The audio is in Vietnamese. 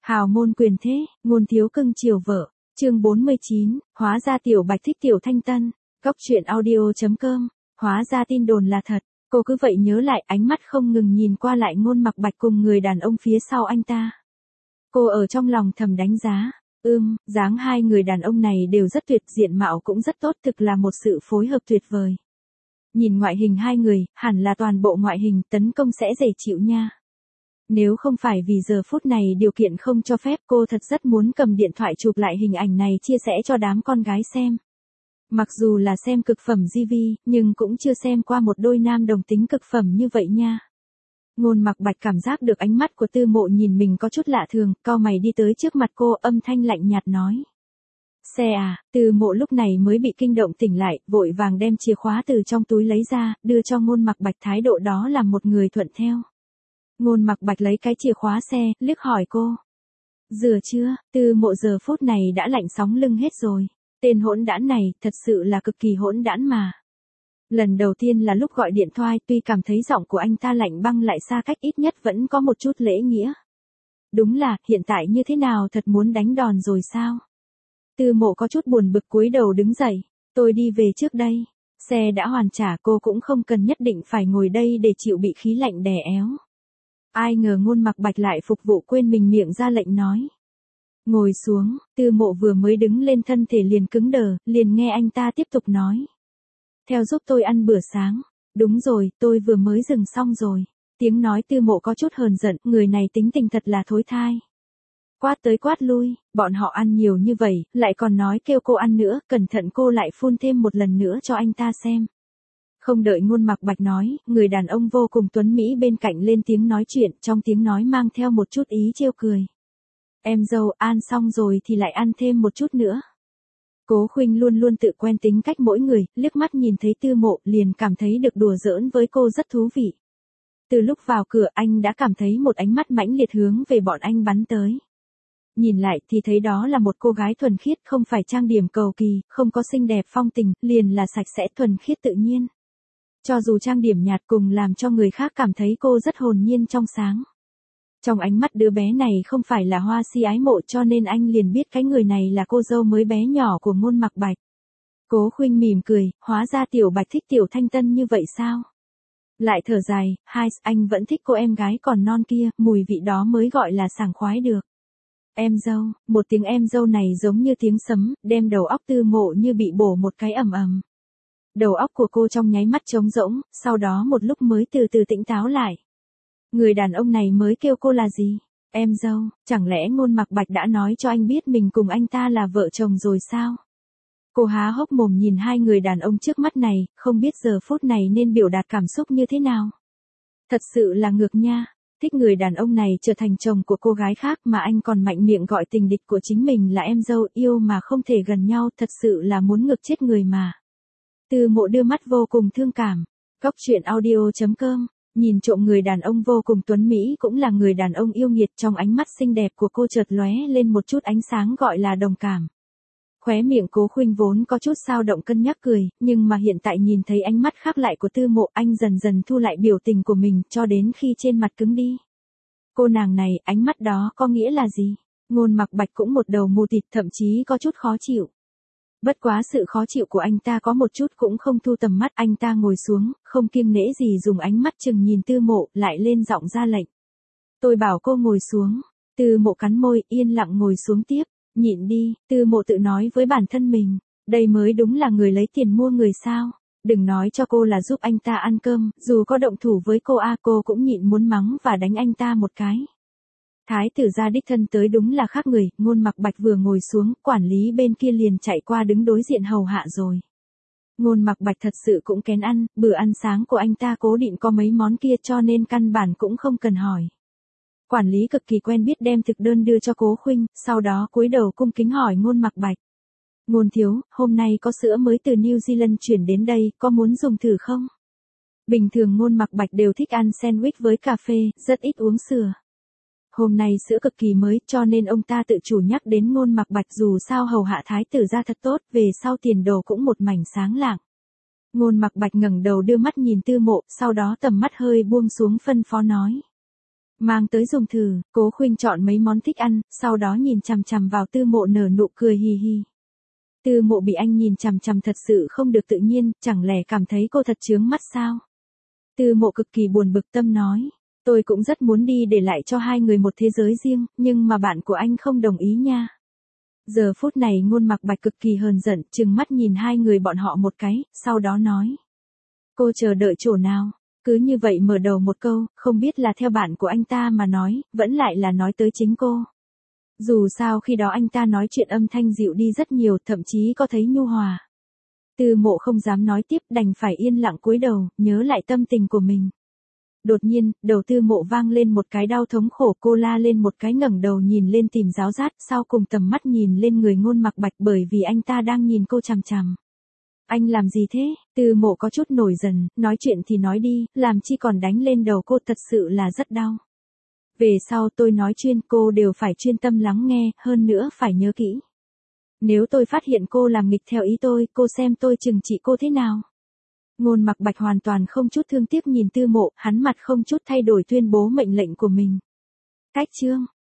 Hào môn quyền thế, ngôn thiếu cưng chiều vợ. Chương 49, hóa ra Tiểu Bạch thích Tiểu Thanh Tân. Góc truyện audio.com. Hóa ra tin đồn là thật. Cô cứ vậy nhớ lại, ánh mắt không ngừng nhìn qua lại Ngôn Mặc Bạch cùng người đàn ông phía sau anh ta. Cô ở trong lòng thầm đánh giá. Dáng hai người đàn ông này đều rất tuyệt, diện mạo cũng rất tốt, thực là một sự phối hợp tuyệt vời. Nhìn ngoại hình hai người, hẳn là toàn bộ ngoại hình tấn công sẽ dễ chịu nha. Nếu không phải vì giờ phút này điều kiện không cho phép, cô thật rất muốn cầm điện thoại chụp lại hình ảnh này chia sẻ cho đám con gái xem. Mặc dù là xem cực phẩm GV, nhưng cũng chưa xem qua một đôi nam đồng tính cực phẩm như vậy nha. Ngôn Mặc Bạch cảm giác được ánh mắt của Tư Mộ nhìn mình có chút lạ thường, cau mày đi tới trước mặt cô, âm thanh lạnh nhạt nói. Xe à? Tư Mộ lúc này mới bị kinh động tỉnh lại, vội vàng đem chìa khóa từ trong túi lấy ra, đưa cho Ngôn Mặc Bạch, thái độ đó là một người thuận theo. Ngôn Mặc Bạch lấy cái chìa khóa xe, liếc hỏi cô. Rửa chưa? Tư Mộ giờ phút này đã lạnh sóng lưng hết rồi. Tên hỗn đản này, thật sự là cực kỳ hỗn đản mà. Lần đầu tiên là lúc gọi điện thoại, tuy cảm thấy giọng của anh ta lạnh băng lại xa cách, ít nhất vẫn có một chút lễ nghĩa. Đúng là, hiện tại như thế nào, thật muốn đánh đòn rồi sao? Tư Mộ có chút buồn bực cúi đầu đứng dậy. Tôi đi về trước đây. Xe đã hoàn trả, cô cũng không cần nhất định phải ngồi đây để chịu bị khí lạnh đè éo. Ai ngờ Ngôn Mặc Bạch lại phục vụ quên mình, miệng ra lệnh nói. Ngồi xuống. Tư Mộ vừa mới đứng lên thân thể liền cứng đờ, liền nghe anh ta tiếp tục nói. Theo giúp tôi ăn bữa sáng. Đúng rồi, tôi vừa mới dừng xong rồi. Tiếng nói Tư Mộ có chút hờn giận, người này tính tình thật là thối thai. Quát tới quát lui, bọn họ ăn nhiều như vậy, lại còn nói kêu cô ăn nữa, cẩn thận cô lại phun thêm một lần nữa cho anh ta xem. Không đợi Ngôn Mặc Bạch nói, người đàn ông vô cùng tuấn mỹ bên cạnh lên tiếng nói chuyện, trong tiếng nói mang theo một chút ý trêu cười. Em dâu, ăn xong rồi thì lại ăn thêm một chút nữa. Cố Khuynh luôn luôn tự quen tính cách mỗi người, liếc mắt nhìn thấy Tư Mộ liền cảm thấy được đùa giỡn với cô rất thú vị. Từ lúc vào cửa anh đã cảm thấy một ánh mắt mãnh liệt hướng về bọn anh bắn tới. Nhìn lại thì thấy đó là một cô gái thuần khiết, không phải trang điểm cầu kỳ, không có xinh đẹp phong tình, liền là sạch sẽ thuần khiết tự nhiên. Cho dù trang điểm nhạt cùng làm cho người khác cảm thấy cô rất hồn nhiên trong sáng. Trong ánh mắt đứa bé này không phải là hoa si ái mộ, cho nên anh liền biết cái người này là cô dâu mới bé nhỏ của Ngôn Mặc Bạch. Cố Khuynh mỉm cười, hóa ra Tiểu Bạch thích Tiểu Thanh Tân như vậy sao? Lại thở dài, anh vẫn thích cô em gái còn non kia, mùi vị đó mới gọi là sảng khoái được. Em dâu, một tiếng em dâu này giống như tiếng sấm, đem đầu óc Tư Mộ như bị bổ một cái ầm ầm. Đầu óc của cô trong nháy mắt trống rỗng, sau đó một lúc mới từ từ tỉnh táo lại. Người đàn ông này mới kêu cô là gì? Em dâu, chẳng lẽ Ngôn Mặc Bạch đã nói cho anh biết mình cùng anh ta là vợ chồng rồi sao? Cô há hốc mồm nhìn hai người đàn ông trước mắt này, không biết giờ phút này nên biểu đạt cảm xúc như thế nào. Thật sự là ngược nha, thích người đàn ông này trở thành chồng của cô gái khác mà anh còn mạnh miệng gọi tình địch của chính mình là em dâu, yêu mà không thể gần nhau, thật sự là muốn ngược chết người mà. Tư Mộ đưa mắt vô cùng thương cảm. Góc truyện audio.com. Nhìn trộm người đàn ông vô cùng tuấn mỹ cũng là người đàn ông yêu nghiệt, trong ánh mắt xinh đẹp của cô chợt lóe lên một chút ánh sáng gọi là đồng cảm. Khóe miệng Cố Khuynh vốn có chút dao động cân nhắc cười, nhưng mà hiện tại nhìn thấy ánh mắt khác lại của Tư Mộ, anh dần dần thu lại biểu tình của mình, cho đến khi trên mặt cứng đi. Cô nàng này, ánh mắt đó có nghĩa là gì? Ngôn Mặc Bạch cũng một đầu mù tịt, thậm chí có chút khó chịu. Bất quá sự khó chịu của anh ta có một chút cũng không thu tầm mắt, anh ta ngồi xuống, không kiêng nể gì dùng ánh mắt chừng nhìn Tư Mộ, lại lên giọng ra lệnh. Tôi bảo cô ngồi xuống. Tư Mộ cắn môi, yên lặng ngồi xuống tiếp. Nhịn đi, Tư Mộ tự nói với bản thân mình, đây mới đúng là người lấy tiền mua người sao. Đừng nói cho cô là giúp anh ta ăn cơm, dù có động thủ với cô cô cũng nhịn muốn mắng và đánh anh ta một cái. Thái tử gia đích thân tới đúng là khác người, Ngôn Mặc Bạch vừa ngồi xuống, quản lý bên kia liền chạy qua đứng đối diện hầu hạ rồi. Ngôn Mặc Bạch thật sự cũng kén ăn, bữa ăn sáng của anh ta cố định có mấy món kia cho nên căn bản cũng không cần hỏi. Quản lý cực kỳ quen biết đem thực đơn đưa cho Cố Khuynh, sau đó cúi đầu cung kính hỏi Ngôn Mặc Bạch. Ngôn thiếu, hôm nay có sữa mới từ New Zealand chuyển đến đây, có muốn dùng thử không? Bình thường Ngôn Mặc Bạch đều thích ăn sandwich với cà phê, rất ít uống sữa. Hôm nay sữa cực kỳ mới cho nên ông ta tự chủ nhắc đến Ngôn Mặc Bạch, dù sao hầu hạ thái tử gia thật tốt, về sau tiền đồ cũng một mảnh sáng lạng. Ngôn Mặc Bạch ngẩng đầu đưa mắt nhìn Tư Mộ, sau đó tầm mắt hơi buông xuống phân phó nói. Mang tới dùng thử, Cố Khuynh chọn mấy món thích ăn, sau đó nhìn chằm chằm vào Tư Mộ nở nụ cười hì hì. Tư Mộ bị anh nhìn chằm chằm thật sự không được tự nhiên, chẳng lẽ cảm thấy cô thật chướng mắt sao? Tư Mộ cực kỳ buồn bực tâm nói, tôi cũng rất muốn đi để lại cho hai người một thế giới riêng, nhưng mà bạn của anh không đồng ý nha. Giờ phút này Ngôn Mặc Bạch cực kỳ hờn giận, trừng mắt nhìn hai người bọn họ một cái, sau đó nói. Cô chờ đợi chỗ nào? Cứ như vậy mở đầu một câu, không biết là theo bạn của anh ta mà nói, vẫn lại là nói tới chính cô. Dù sao khi đó anh ta nói chuyện âm thanh dịu đi rất nhiều, thậm chí có thấy nhu hòa. Tư Mộ không dám nói tiếp, đành phải yên lặng cúi đầu, nhớ lại tâm tình của mình. Đột nhiên, đầu Tư Mộ vang lên một cái đau thống khổ, cô la lên một cái ngẩng đầu nhìn lên tìm giáo giác, sau cùng tầm mắt nhìn lên người Ngôn Mặc Bạch bởi vì anh ta đang nhìn cô chằm chằm. Anh làm gì thế? Tư Mộ có chút nổi dần, nói chuyện thì nói đi, làm chi còn đánh lên đầu cô, thật sự là rất đau. Về sau tôi nói chuyên, cô đều phải chuyên tâm lắng nghe, hơn nữa phải nhớ kỹ. Nếu tôi phát hiện cô làm nghịch theo ý tôi, cô xem tôi trừng trị cô thế nào. Ngôn Mặc Bạch hoàn toàn không chút thương tiếc nhìn Tư Mộ, hắn mặt không chút thay đổi tuyên bố mệnh lệnh của mình. Cách chương